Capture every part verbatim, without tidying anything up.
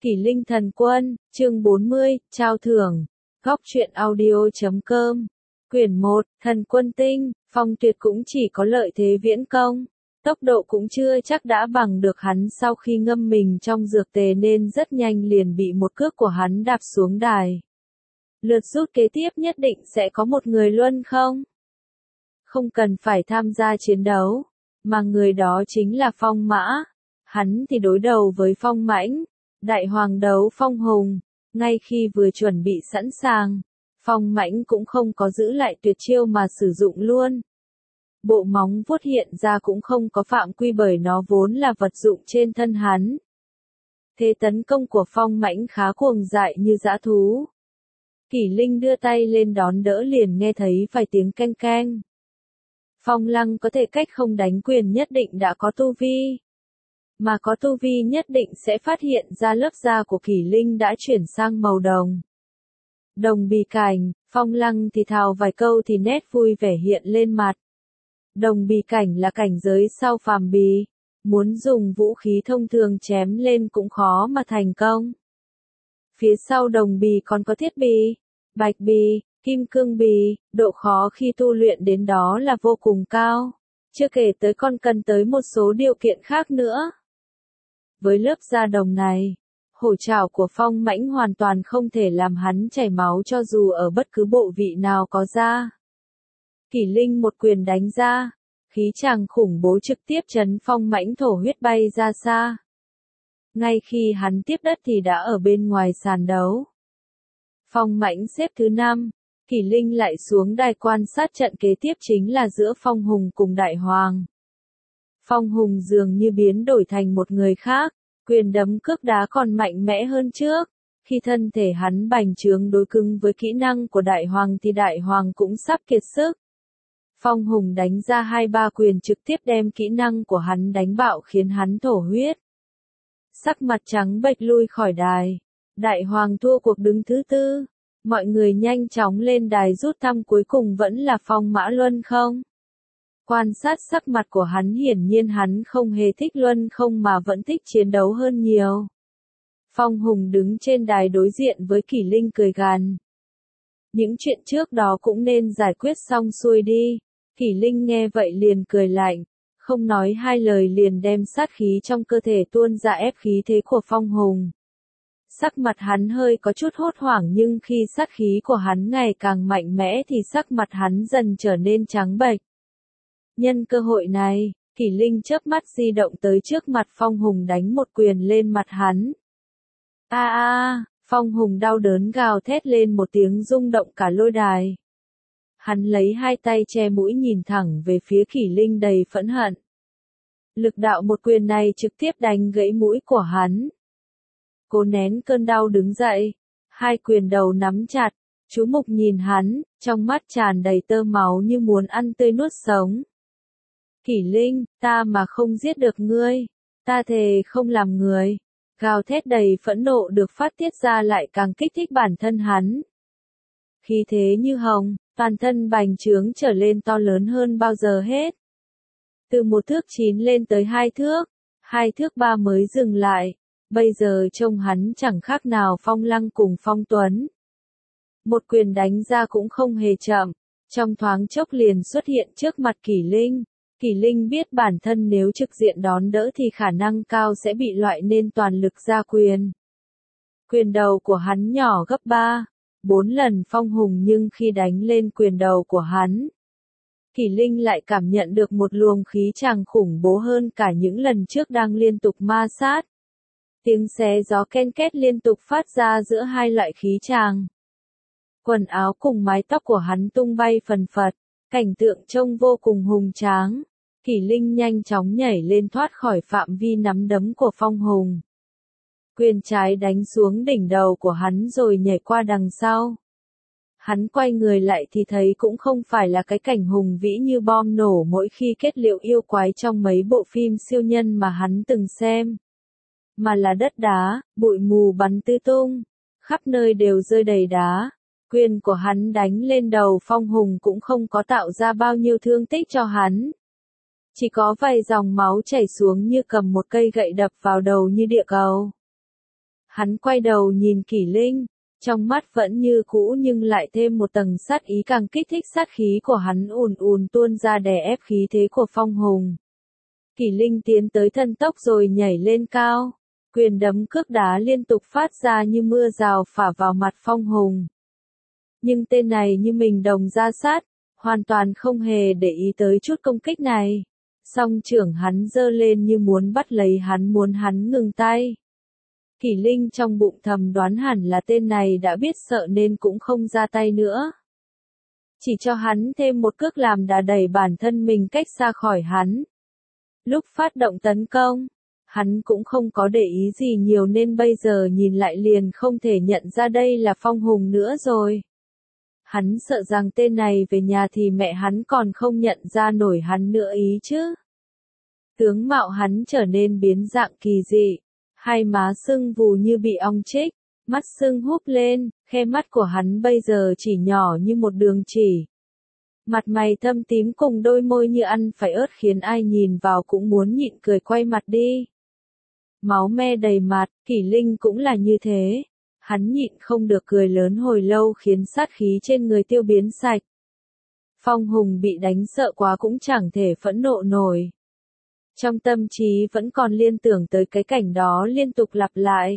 Kỷ Linh Thần Quân, chương bốn mươi, trao thưởng. Góc truyện audio chấm com. Quyển một, Thần Quân Tinh, Phong Tuyệt cũng chỉ có lợi thế viễn công. Tốc độ cũng chưa chắc đã bằng được hắn sau khi ngâm mình trong dược tề nên rất nhanh liền bị một cước của hắn đạp xuống đài. Lượt rút kế tiếp nhất định sẽ có một người luân không? Không cần phải tham gia chiến đấu, mà người đó chính là Phong Mã. Hắn thì đối đầu với Phong Mãnh, đại hoàng đấu Phong Hùng. Ngay khi vừa chuẩn bị sẵn sàng, Phong Mãnh cũng không có giữ lại tuyệt chiêu mà sử dụng luôn. Bộ móng vuốt hiện ra cũng không có phạm quy bởi nó vốn là vật dụng trên thân hắn. Thế tấn công của Phong Mãnh khá cuồng dại như dã thú. Kỷ Linh đưa tay lên đón đỡ liền nghe thấy vài tiếng keng keng. Phong Lăng có thể cách không đánh quyền nhất định đã có tu vi. Mà có tu vi nhất định sẽ phát hiện ra lớp da của Kỷ Linh đã chuyển sang màu đồng. Đồng bì cảnh, Phong Lăng thì thào vài câu thì nét vui vẻ hiện lên mặt. Đồng bì cảnh là cảnh giới sau phàm bì, muốn dùng vũ khí thông thường chém lên cũng khó mà thành công. Phía sau đồng bì còn có thiết bì, bạch bì, kim cương bì, độ khó khi tu luyện đến đó là vô cùng cao, chưa kể tới còn cần tới một số điều kiện khác nữa. Với lớp da đồng này, hổ trảo của Phong Mãnh hoàn toàn không thể làm hắn chảy máu cho dù ở bất cứ bộ vị nào có da. Kỷ Linh một quyền đánh ra, khí tràng khủng bố trực tiếp chấn Phong Mãnh thổ huyết bay ra xa. Ngay khi hắn tiếp đất thì đã ở bên ngoài sàn đấu. Phong Mãnh xếp thứ năm, Kỷ Linh lại xuống đài quan sát trận kế tiếp chính là giữa Phong Hùng cùng Đại Hoàng. Phong Hùng dường như biến đổi thành một người khác, quyền đấm cước đá còn mạnh mẽ hơn trước. Khi thân thể hắn bành trướng đối cứng với kỹ năng của Đại Hoàng thì Đại Hoàng cũng sắp kiệt sức. Phong Hùng đánh ra hai ba quyền trực tiếp đem kỹ năng của hắn đánh bạo khiến hắn thổ huyết. Sắc mặt trắng bệch lui khỏi đài. Đại Hoàng thua cuộc đứng thứ tư. Mọi người nhanh chóng lên đài rút thăm cuối cùng vẫn là Phong Mã Luân không. Quan sát sắc mặt của hắn hiển nhiên hắn không hề thích luân không mà vẫn thích chiến đấu hơn nhiều. Phong Hùng đứng trên đài đối diện với Kỷ Linh cười gằn. Những chuyện trước đó cũng nên giải quyết xong xuôi đi. Kỷ Linh nghe vậy liền cười lạnh, không nói hai lời liền đem sát khí trong cơ thể tuôn ra ép khí thế của Phong Hùng. Sắc mặt hắn hơi có chút hốt hoảng nhưng khi sát khí của hắn ngày càng mạnh mẽ thì sắc mặt hắn dần trở nên trắng bệch. Nhân cơ hội này, Kỷ Linh chớp mắt di động tới trước mặt Phong Hùng đánh một quyền lên mặt hắn. A a, Phong Hùng đau đớn gào thét lên một tiếng rung động cả lôi đài. Hắn lấy hai tay che mũi nhìn thẳng về phía Kỷ Linh đầy phẫn hận. Lực đạo một quyền này trực tiếp đánh gãy mũi của hắn. Cố nén cơn đau đứng dậy, hai quyền đầu nắm chặt, chú mục nhìn hắn, trong mắt tràn đầy tơ máu như muốn ăn tươi nuốt sống. Kỷ Linh, ta mà không giết được ngươi, ta thề không làm người. Gào thét đầy phẫn nộ được phát tiết ra lại càng kích thích bản thân hắn. Khí thế như hồng, toàn thân bành trướng trở lên to lớn hơn bao giờ hết. Từ một thước chín lên tới hai thước, hai thước ba mới dừng lại. Bây giờ trông hắn chẳng khác nào Phong Lăng cùng Phong Tuấn. Một quyền đánh ra cũng không hề chậm, trong thoáng chốc liền xuất hiện trước mặt Kỷ Linh. Kỷ Linh biết bản thân nếu trực diện đón đỡ thì khả năng cao sẽ bị loại nên toàn lực ra quyền. Quyền đầu của hắn nhỏ gấp ba, bốn lần Phong Hùng nhưng khi đánh lên quyền đầu của hắn, Kỷ Linh lại cảm nhận được một luồng khí tràng khủng bố hơn cả những lần trước đang liên tục ma sát. Tiếng xé gió ken két liên tục phát ra giữa hai loại khí tràng. Quần áo cùng mái tóc của hắn tung bay phần phật, cảnh tượng trông vô cùng hùng tráng. Kỷ Linh nhanh chóng nhảy lên thoát khỏi phạm vi nắm đấm của Phong Hùng. Quyền trái đánh xuống đỉnh đầu của hắn rồi nhảy qua đằng sau. Hắn quay người lại thì thấy cũng không phải là cái cảnh hùng vĩ như bom nổ mỗi khi kết liễu yêu quái trong mấy bộ phim siêu nhân mà hắn từng xem. Mà là đất đá, bụi mù bắn tứ tung, khắp nơi đều rơi đầy đá. Quyền của hắn đánh lên đầu Phong Hùng cũng không có tạo ra bao nhiêu thương tích cho hắn. Chỉ có vài dòng máu chảy xuống như cầm một cây gậy đập vào đầu như địa cầu. Hắn quay đầu nhìn Kỷ Linh, trong mắt vẫn như cũ nhưng lại thêm một tầng sát ý càng kích thích sát khí của hắn ùn ùn tuôn ra đè ép khí thế của Phong Hùng. Kỷ Linh tiến tới thân tốc rồi nhảy lên cao, quyền đấm cước đá liên tục phát ra như mưa rào phả vào mặt Phong Hùng. Nhưng tên này như mình đồng ra sát, hoàn toàn không hề để ý tới chút công kích này. Song trưởng hắn giơ lên như muốn bắt lấy hắn, muốn hắn ngừng tay. Kỷ Linh trong bụng thầm đoán hẳn là tên này đã biết sợ nên cũng không ra tay nữa. Chỉ cho hắn thêm một cước làm đà đẩy bản thân mình cách xa khỏi hắn. Lúc phát động tấn công, hắn cũng không có để ý gì nhiều nên bây giờ nhìn lại liền không thể nhận ra đây là Phong Hùng nữa rồi. Hắn sợ rằng tên này về nhà thì mẹ hắn còn không nhận ra nổi hắn nữa ý chứ. Tướng mạo hắn trở nên biến dạng kỳ dị, hai má sưng vù như bị ong chích, mắt sưng húp lên, khe mắt của hắn bây giờ chỉ nhỏ như một đường chỉ. Mặt mày thâm tím cùng đôi môi như ăn phải ớt khiến ai nhìn vào cũng muốn nhịn cười quay mặt đi. Máu me đầy mặt, Kỷ Linh cũng là như thế. Hắn nhịn không được cười lớn hồi lâu khiến sát khí trên người tiêu biến sạch. Phong Hùng bị đánh sợ quá cũng chẳng thể phẫn nộ nổi. Trong tâm trí vẫn còn liên tưởng tới cái cảnh đó liên tục lặp lại.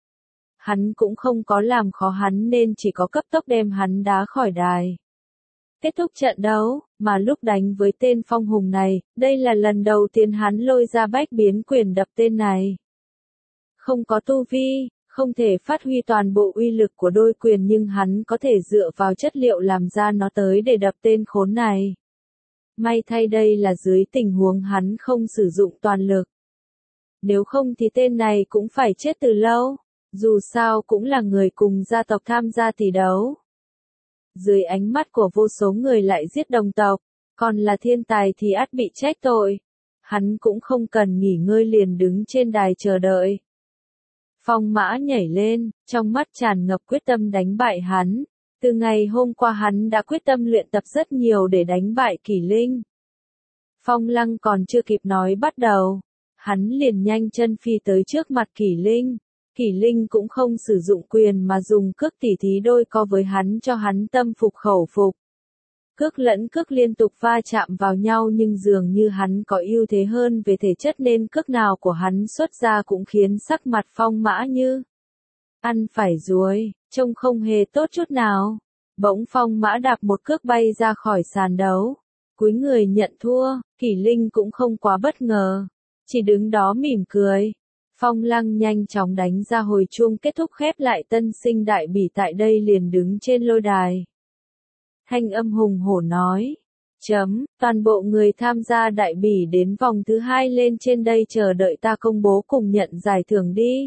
Hắn cũng không có làm khó hắn nên chỉ có cấp tốc đem hắn đá khỏi đài. Kết thúc trận đấu, mà lúc đánh với tên Phong Hùng này, đây là lần đầu tiên hắn lôi ra bách biến quyền đập tên này. Không có tu vi, không thể phát huy toàn bộ uy lực của đôi quyền nhưng hắn có thể dựa vào chất liệu làm ra nó tới để đập tên khốn này. May thay đây là dưới tình huống hắn không sử dụng toàn lực. Nếu không thì tên này cũng phải chết từ lâu, dù sao cũng là người cùng gia tộc tham gia tỷ đấu. Dưới ánh mắt của vô số người lại giết đồng tộc, còn là thiên tài thì ắt bị trách tội. Hắn cũng không cần nghỉ ngơi liền đứng trên đài chờ đợi. Phong Mã nhảy lên, trong mắt tràn ngập quyết tâm đánh bại hắn. Từ ngày hôm qua hắn đã quyết tâm luyện tập rất nhiều để đánh bại Kỷ Linh. Phong Lăng còn chưa kịp nói bắt đầu, hắn liền nhanh chân phi tới trước mặt Kỷ Linh. Kỷ Linh cũng không sử dụng quyền mà dùng cước tỉ thí đôi co với hắn cho hắn tâm phục khẩu phục. Cước lẫn cước liên tục va chạm vào nhau nhưng dường như hắn có ưu thế hơn về thể chất nên cước nào của hắn xuất ra cũng khiến sắc mặt Phong Mã như ăn phải ruồi, trông không hề tốt chút nào. Bỗng Phong Mã đạp một cước bay ra khỏi sàn đấu. Cúi người nhận thua, Kỷ Linh cũng không quá bất ngờ. Chỉ đứng đó mỉm cười. Phong Lăng nhanh chóng đánh ra hồi chuông kết thúc khép lại tân sinh đại bỉ tại đây liền đứng trên lôi đài. Thanh âm hùng hổ nói. Chấm, toàn bộ người tham gia đại bỉ đến vòng thứ hai lên trên đây chờ đợi ta công bố cùng nhận giải thưởng đi.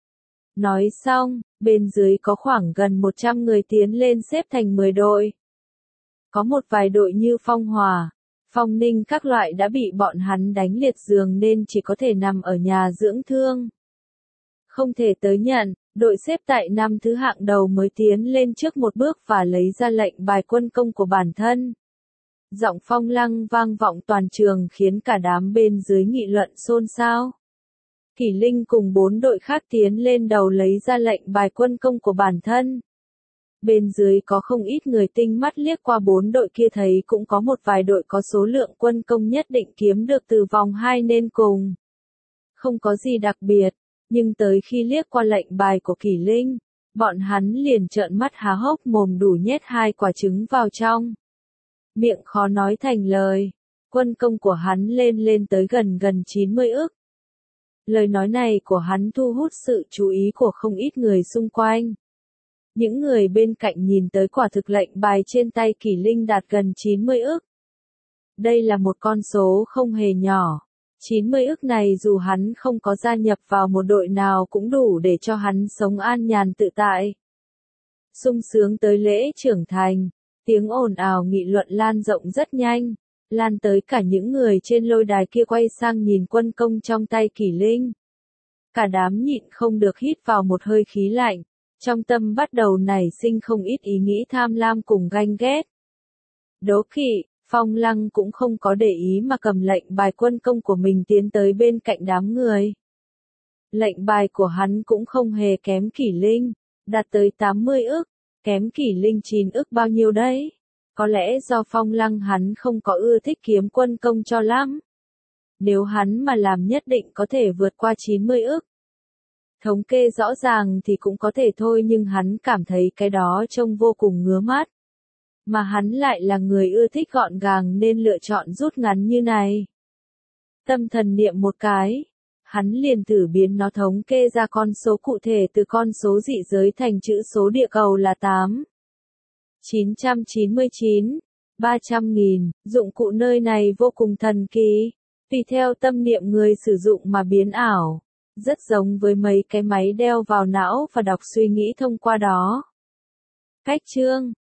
Nói xong, bên dưới có khoảng gần một trăm người tiến lên xếp thành mười đội. Có một vài đội như Phong Hòa, Phong Ninh các loại đã bị bọn hắn đánh liệt giường nên chỉ có thể nằm ở nhà dưỡng thương. Không thể tới nhận, đội xếp tại năm thứ hạng đầu mới tiến lên trước một bước và lấy ra lệnh bài quân công của bản thân. Giọng Phong Lăng vang vọng toàn trường khiến cả đám bên dưới nghị luận xôn xao. Kỷ Linh cùng bốn đội khác tiến lên đầu lấy ra lệnh bài quân công của bản thân. Bên dưới có không ít người tinh mắt liếc qua bốn đội kia thấy cũng có một vài đội có số lượng quân công nhất định kiếm được từ vòng hai nên cùng. Không có gì đặc biệt, nhưng tới khi liếc qua lệnh bài của Kỷ Linh, bọn hắn liền trợn mắt há hốc mồm đủ nhét hai quả trứng vào trong. Miệng khó nói thành lời, quân công của hắn lên lên tới gần gần chín mươi ức. Lời nói này của hắn thu hút sự chú ý của không ít người xung quanh. Những người bên cạnh nhìn tới quả thực lệnh bài trên tay Kỷ Linh đạt gần chín mươi ức. Đây là một con số không hề nhỏ. chín mươi ức này dù hắn không có gia nhập vào một đội nào cũng đủ để cho hắn sống an nhàn tự tại. Sung sướng tới lễ trưởng thành, tiếng ồn ào nghị luận lan rộng rất nhanh, lan tới cả những người trên lôi đài kia quay sang nhìn quân công trong tay Kỷ Linh. Cả đám nhịn không được hít vào một hơi khí lạnh, trong tâm bắt đầu nảy sinh không ít ý nghĩ tham lam cùng ganh ghét. Đố kỵ, Phong Lăng cũng không có để ý mà cầm lệnh bài quân công của mình tiến tới bên cạnh đám người. Lệnh bài của hắn cũng không hề kém Kỷ Linh, đạt tới tám mươi ức, kém Kỷ Linh chín ức bao nhiêu đấy? Có lẽ do Phong Lăng hắn không có ưa thích kiếm quân công cho lắm. Nếu hắn mà làm nhất định có thể vượt qua chín mươi ức. Thống kê rõ ràng thì cũng có thể thôi, nhưng hắn cảm thấy cái đó trông vô cùng ngứa mắt. Mà hắn lại là người ưa thích gọn gàng nên lựa chọn rút ngắn như này. Tâm thần niệm một cái, hắn liền thử biến nó thống kê ra con số cụ thể từ con số dị giới thành chữ số địa cầu là tám. chín trăm chín mươi chín, ba trăm nghìn, dụng cụ nơi này vô cùng thần kỳ, tùy theo tâm niệm người sử dụng mà biến ảo, rất giống với mấy cái máy đeo vào não và đọc suy nghĩ thông qua đó. Cách chương